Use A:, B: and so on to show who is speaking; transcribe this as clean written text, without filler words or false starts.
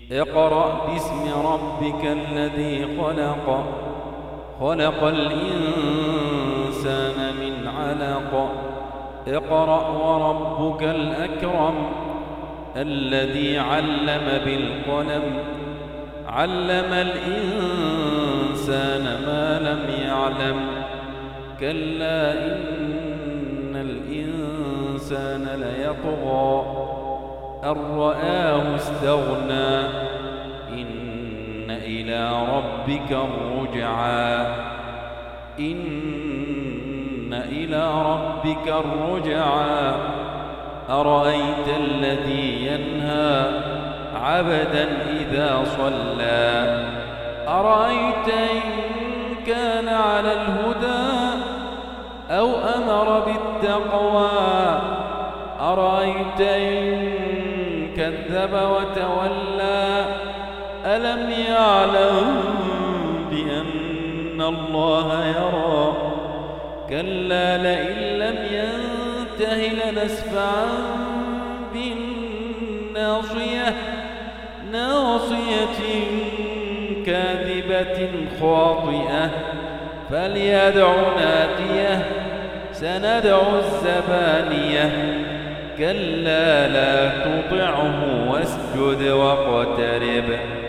A: اقرأ باسم ربك الذي خلق خلق الإنسان من علق اقرأ وربك الأكرم الذي علم بالقلم علم الإنسان ما لم يعلم كلا إن الإنسان ليطغى أن رآه استغنى إن إلى ربك الرجعى إن إلى ربك الرجعى أرأيت الذي ينهى عبدا إذا صلى أرأيت إن كان على الهدى أو أمر بالتقوى أرأيت إن كذب وتولى ألم يعلم بأن الله يرى كلا لئن لم ينته لنسفعا بالناصية ناصية كاذبة خاطئة فليدع ناديه سندع الزبانية كلا لا تطعه واسجد واقترب